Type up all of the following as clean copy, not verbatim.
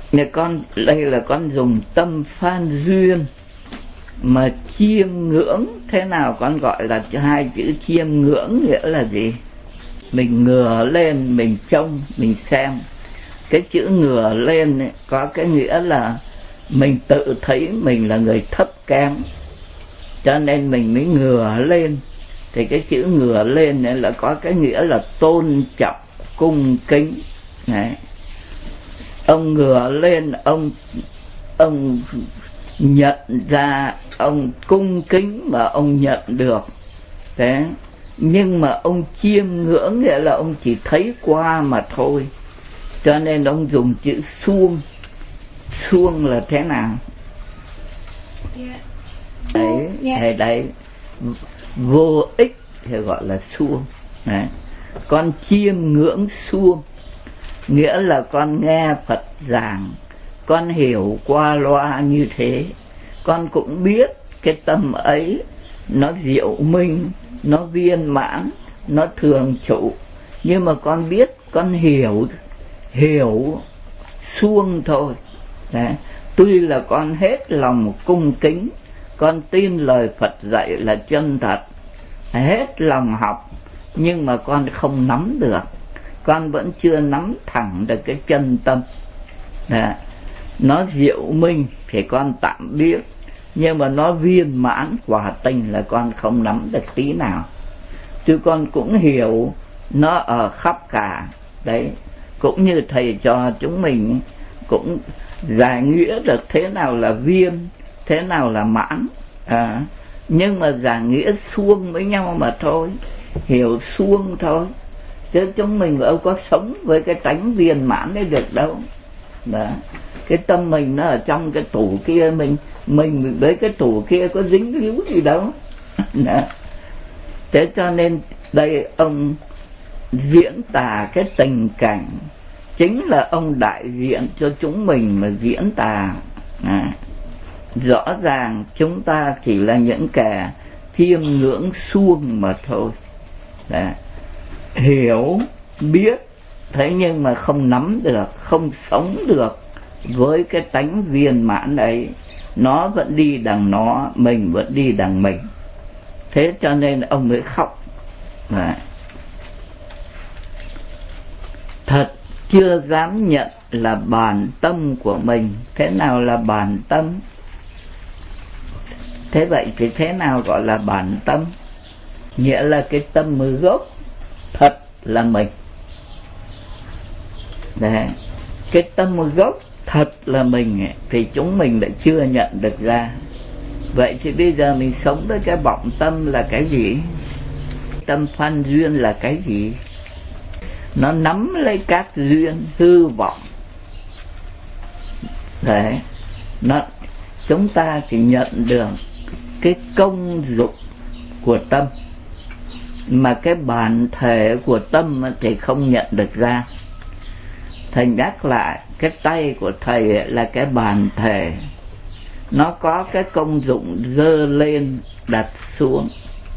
con đây là con dùng tâm phan duyên. Mà chiêm ngưỡng thế nào con gọi là hai chữ chiêm ngưỡng nghĩa là gì? Mình ngửa lên, mình trông, mình xem. Cái chữ ngửa lên ấy, có cái nghĩa là mình tự thấy mình là người thấp kém, cho nên mình mới ngửa lên. Thì cái chữ ngửa lên này là có cái nghĩa là tôn trọng, cung kính. Đấy. Ông ngửa lên, ông nhận ra, ông cung kính mà ông nhận được. Thế nhưng mà ông chiêm ngưỡng nghĩa là ông chỉ thấy qua mà thôi, cho nên ông dùng chữ suông. Suông là thế nào? Đấy vô ích thì gọi là suông. Đấy. Con chiêm ngưỡng suông nghĩa là con nghe Phật giảng, con hiểu qua loa như thế, con cũng biết cái tâm ấy nó diệu minh, nó viên mãn, nó thường trụ, nhưng mà con biết, con hiểu suông thôi. Đấy. Tuy là con hết lòng cung kính, con tin lời Phật dạy là chân thật, hết lòng học, nhưng mà con không nắm được, con vẫn chưa nắm thẳng được cái chân tâm. Đấy. Nó diệu minh thì con tạm biết, nhưng mà nó viên mãn quả tình là con không nắm được tí nào. Chứ con cũng hiểu nó ở khắp cả. Đấy. Cũng như thầy trò chúng mình cũng giải nghĩa được thế nào là viên, thế nào là mãn. Nhưng mà giải nghĩa suông với nhau mà thôi, hiểu suông thôi, chứ chúng mình đâu có sống với cái tánh viên mãn đấy được đâu. Đó. Cái tâm mình nó ở trong cái tủ kia, mình với cái tủ kia có dính líu gì đâu. Đó. Thế cho nên đây ông diễn tả cái tình cảnh, chính là ông đại diện cho chúng mình mà diễn tả. Rõ ràng chúng ta chỉ là những kẻ chiêm ngưỡng suông mà thôi. Đó. Hiểu, biết, thế nhưng mà không nắm được, không sống được với cái tánh viên mãn ấy. Nó vẫn đi đằng nó, mình vẫn đi đằng mình. Thế cho nên ông mới khóc. Đó. Thật chưa dám nhận là bản tâm của mình. Thế nào là bản tâm? Thế vậy thì thế nào gọi là bản tâm? Nghĩa là cái tâm gốc thật là mình. Đấy. Cái tâm gốc thật là mình ấy, thì chúng mình đã chưa nhận được ra. Vậy thì bây giờ mình sống với cái vọng tâm là cái gì? Tâm phan duyên là cái gì? Nó nắm lấy các duyên hư vọng. Đấy. Chúng ta chỉ nhận được cái công dụng của tâm, mà cái bản thể của tâm thì không nhận được ra. Thầy nhắc lại, cái tay của thầy là cái bản thể, nó có cái công dụng dơ lên đặt xuống.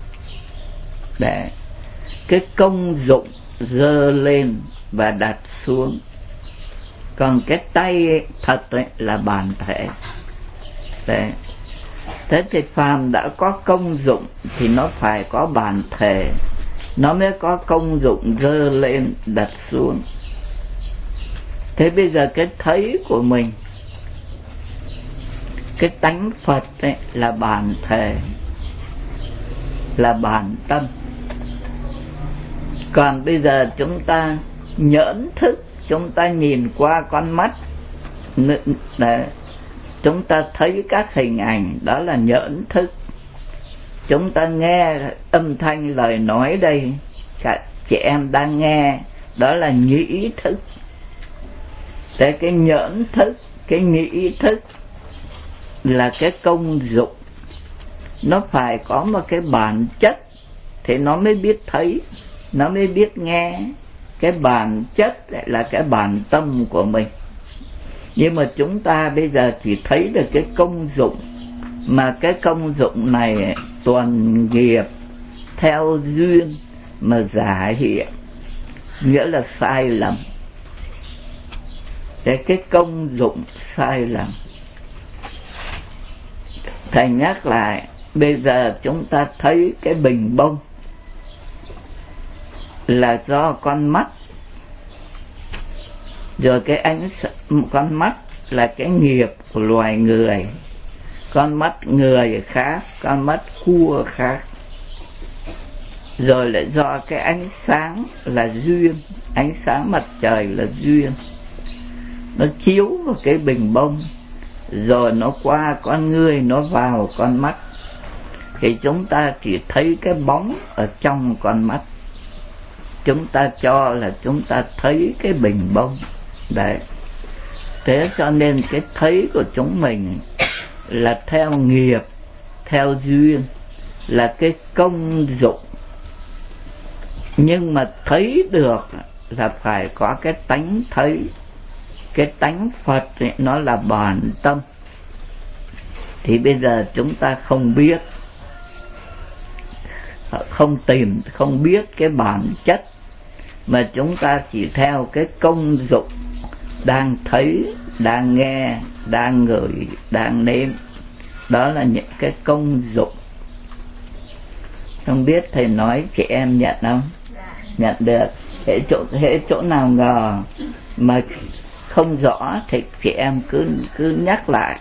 Để cái công dụng dơ lên và đặt xuống. Còn cái tay thật là bản thể. Đấy. Thế thì phàm đã có công dụng thì nó phải có bản thể, nó mới có công dụng dơ lên đặt xuống. Thế bây giờ cái thấy của mình, cái tánh Phật ấy, là bản thể, là bản tâm. Còn bây giờ chúng ta nhẫn thức, chúng ta nhìn qua con mắt, chúng ta thấy các hình ảnh, đó là nhẫn thức. Chúng ta nghe âm thanh lời nói đây, chị em đang nghe, đó là nhĩ thức. Thế cái nhẫn thức, cái nhĩ thức là cái công dụng. Nó phải có một cái bản chất thì nó mới biết thấy, nó mới biết nghe. Cái bản chất là cái bản tâm của mình. Nhưng mà chúng ta bây giờ chỉ thấy được cái công dụng, mà cái công dụng này tuần nghiệp theo duyên mà giả hiện, nghĩa là sai lầm. cái công dụng sai lầm. Thầy nhắc lại, bây giờ chúng ta thấy cái bình bông là do con mắt, rồi con mắt là cái nghiệp của loài người. Con mắt người khác, con mắt cua khác. Rồi lại do cái ánh sáng là duyên, ánh sáng mặt trời là duyên, nó chiếu vào cái bình bông, rồi nó qua con người, nó vào con mắt, thì chúng ta chỉ thấy cái bóng ở trong con mắt. Chúng ta cho là chúng ta thấy cái bình bông đấy. Thế cho nên cái thấy của chúng mình là theo nghiệp, theo duyên, là cái công dụng. Nhưng mà thấy được là phải có cái tánh thấy. Cái tánh Phật ấy, nó là bản tâm. Thì bây giờ chúng ta không biết, không tìm, không biết cái bản chất, mà chúng ta chỉ theo cái công dụng, đang thấy, đang nghe, đang ngửi, đang nếm. Đó là những cái công dụng. Không biết thầy nói chị em nhận không? Nhận được. Hễ chỗ nào ngờ mà không rõ thì chị em cứ nhắc lại.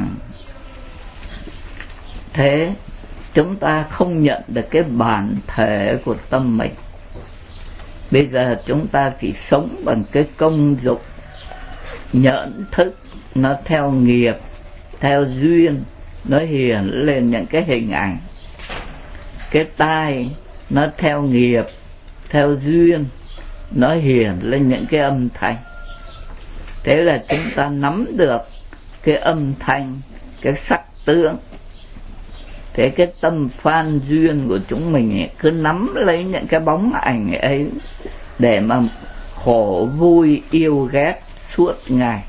Thế chúng ta không nhận được cái bản thể của tâm mình. Bây giờ chúng ta chỉ sống bằng cái công dụng, nhận thức, nó theo nghiệp, theo duyên, nó hiện lên những cái hình ảnh. Cái tai nó theo nghiệp, theo duyên, nó hiện lên những cái âm thanh. Thế là chúng ta nắm được cái âm thanh, cái sắc tướng. Thế cái tâm phan duyên của chúng mình ấy, cứ nắm lấy những cái bóng ảnh ấy để mà khổ vui yêu ghét suốt ngày.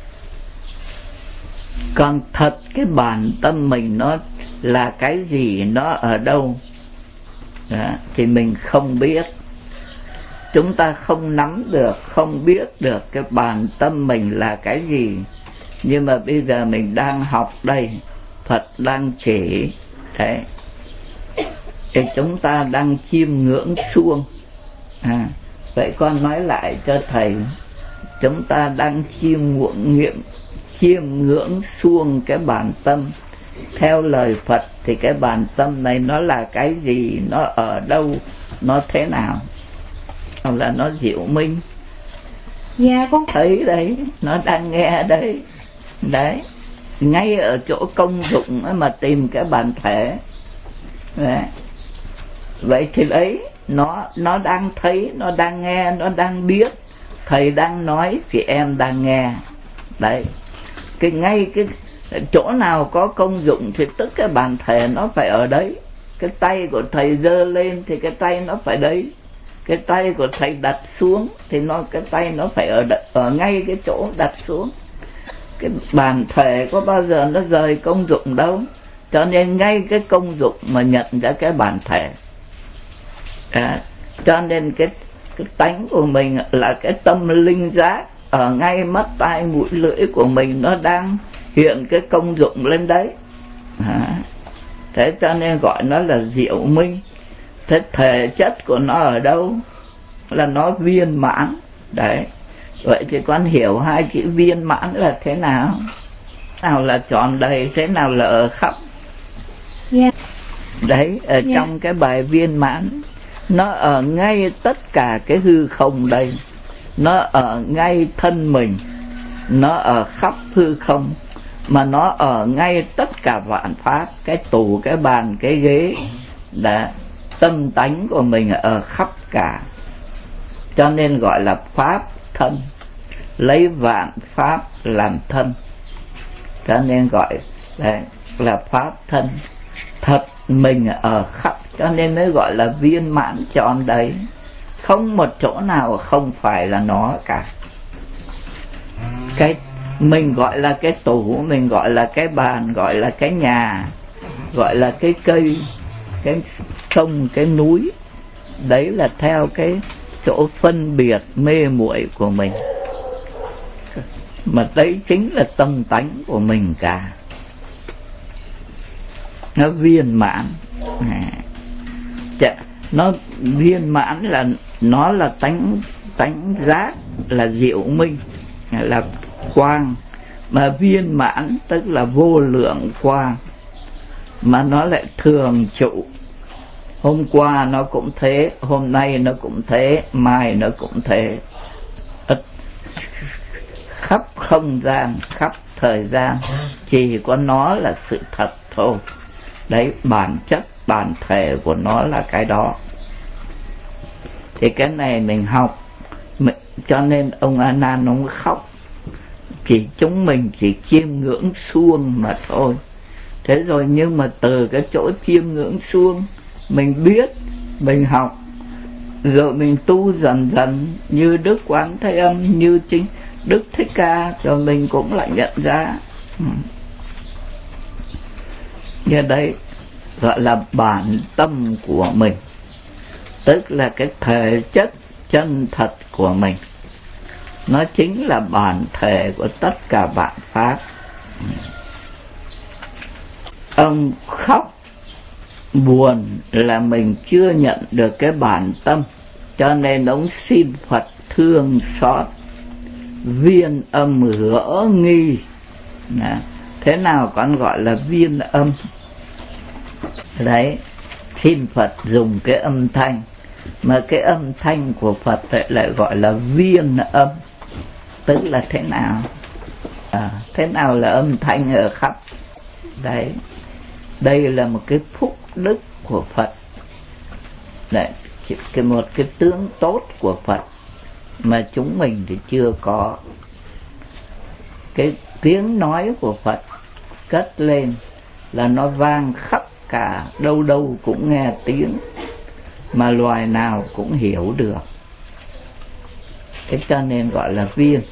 Còn thật cái bản tâm mình nó là cái gì, nó ở đâu đó, thì mình không biết. Chúng ta không nắm được, không biết được cái bản tâm mình là cái gì. Nhưng mà bây giờ mình đang học đây, Phật đang chỉ. Thế thì chúng ta đang chiêm ngưỡng suông. Vậy con nói lại cho thầy, chúng ta đang chiêm ngưỡng suông cái bản tâm. Theo lời Phật thì cái bản tâm này nó là cái gì, nó ở đâu, nó thế nào? Hoặc là nó diệu minh. Dạ con thấy đấy, nó đang nghe đấy. Đấy, ngay ở chỗ công dụng mà tìm cái bản thể. Đấy. Vậy thì đấy, nó đang thấy, nó đang nghe, nó đang biết. Thầy đang nói, chị em đang nghe. Đấy, ngay cái chỗ nào có công dụng thì tức cái bản thể nó phải ở đấy. Cái tay của thầy giơ lên thì cái tay nó phải đấy. Cái tay của thầy đặt xuống thì cái tay nó phải ở ngay cái chỗ đặt xuống. Cái bản thể có bao giờ nó rời công dụng đâu. Cho nên ngay cái công dụng mà nhận ra cái bản thể. Cho nên cái tánh của mình là cái tâm linh giác, ở ngay mắt tai mũi lưỡi của mình nó đang hiện cái công dụng lên đấy. Thế cho nên gọi nó là diệu minh. Thế thể chất của nó ở đâu? Là nó viên mãn. Đấy. Vậy thì con hiểu hai chữ viên mãn là thế nào? Nào là tròn đầy, thế nào là ở khắp. Yeah. Đấy, ở trong cái bài viên mãn, nó ở ngay tất cả cái hư không đây. Nó ở ngay thân mình, nó ở khắp hư không, mà nó ở ngay tất cả vạn pháp. Cái tủ, cái bàn, cái ghế. Đấy, tâm tánh của mình ở khắp cả. Cho nên gọi là pháp thân, lấy vạn pháp làm thân. Cho nên gọi là pháp thân. Thật mình ở khắp, cho nên mới gọi là viên mãn tròn đầy. Không một chỗ nào không phải là nó cả. Cái mình gọi là cái tủ, mình gọi là cái bàn, gọi là cái nhà, gọi là cái cây, cái sông, cái núi. Đấy là theo cái chỗ phân biệt mê muội của mình. mà đấy chính là tâm tánh của mình cả, nó viên mãn. Nó viên mãn là nó là tánh giác, là diệu minh, là quang. Mà viên mãn tức là vô lượng quang, mà nó lại thường trụ. Hôm qua nó cũng thế, hôm nay nó cũng thế, mai nó cũng thế. Khắp không gian, khắp thời gian, chỉ có nó là sự thật thôi. Đấy, bản chất, bản thể của nó là cái đó. Thì cái này mình học, cho nên ông A Nan ông khóc. Chúng mình chỉ chiêm ngưỡng suông mà thôi. Thế rồi nhưng mà từ cái chỗ chiêm ngưỡng suông, mình biết, mình học, rồi mình tu dần dần như Đức Quán Thế Âm, như chính Đức Thích Ca, rồi mình cũng lại nhận ra. Như đấy gọi là bản tâm của mình, tức là cái thể chất chân thật của mình. Nó chính là bản thể của tất cả vạn pháp. Ông khóc buồn là mình chưa nhận được cái bản tâm, cho nên ông xin Phật thương xót, viên âm gỡ nghi. Thế nào con gọi là viên âm? Đấy, xin Phật dùng cái âm thanh, mà cái âm thanh của Phật lại gọi là viên âm. Tức là thế nào? Thế nào là âm thanh ở khắp? Đấy, đây là một cái phúc đức của Phật. Đấy, một cái tướng tốt của Phật mà chúng mình thì chưa có. Cái tiếng nói của Phật cất lên là nó vang khắp cả, đâu đâu cũng nghe tiếng, mà loài nào cũng hiểu được. Thế cho nên gọi là viên.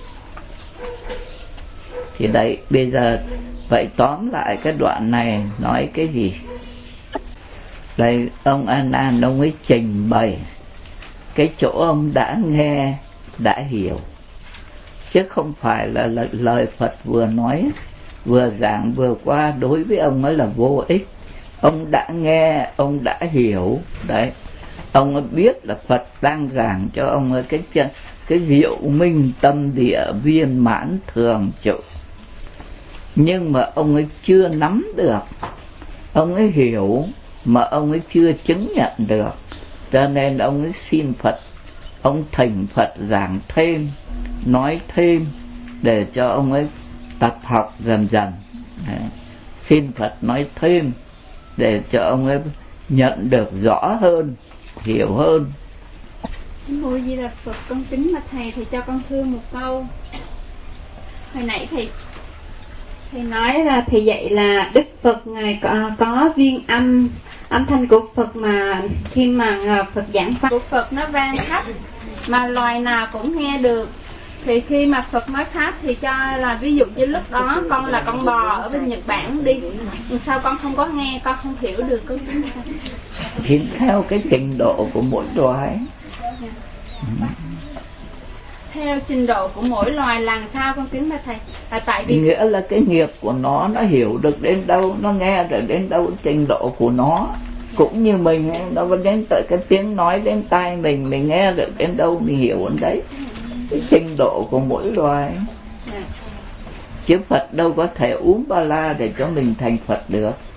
Thì đấy, bây giờ vậy tóm lại cái đoạn này nói cái gì? Đây, ông A Nan ông ấy trình bày cái chỗ ông đã nghe, đã hiểu, chứ không phải là lời Phật vừa nói, vừa giảng vừa qua đối với ông ấy là vô ích. Ông đã nghe, ông đã hiểu. Đấy, ông ấy biết là Phật đang giảng cho ông ấy cái diệu minh tâm địa viên mãn thường trụ, nhưng mà ông ấy chưa nắm được. Ông ấy hiểu mà ông ấy chưa chứng nhận được, cho nên ông ấy xin Phật, ông thỉnh Phật giảng thêm, nói thêm để cho ông ấy tập học dần dần. Đấy, xin Phật nói thêm để cho ông ấy nhận được rõ hơn, hiểu hơn. Ngôi Di Đà Phật, con kính bạch thầy cho con thưa một câu. Hồi nãy thầy nói là thầy dạy là Đức Phật ngài có viên âm thanh của Phật, mà khi mà Phật giảng pháp của Phật nó vang khắp mà loài nào cũng nghe được. Thì khi mà Phật nói pháp thì cho là ví dụ như lúc đó con là con bò ở bên Nhật Bản đi, sao con không có nghe, con không hiểu được con kính thầy? Thì theo cái trình độ của mỗi loài. Theo trình độ của mỗi loài là sao con kính thầy? Tại vì nghĩa là cái nghiệp của nó hiểu được đến đâu, nó nghe được đến đâu, trình độ của nó. Cũng như mình, nó vẫn đến tới cái tiếng nói đến tai mình nghe được đến đâu, mình hiểu đến đấy. Cái trình độ của mỗi loài. Chứ Phật đâu có thể uống ba la để cho mình thành Phật được.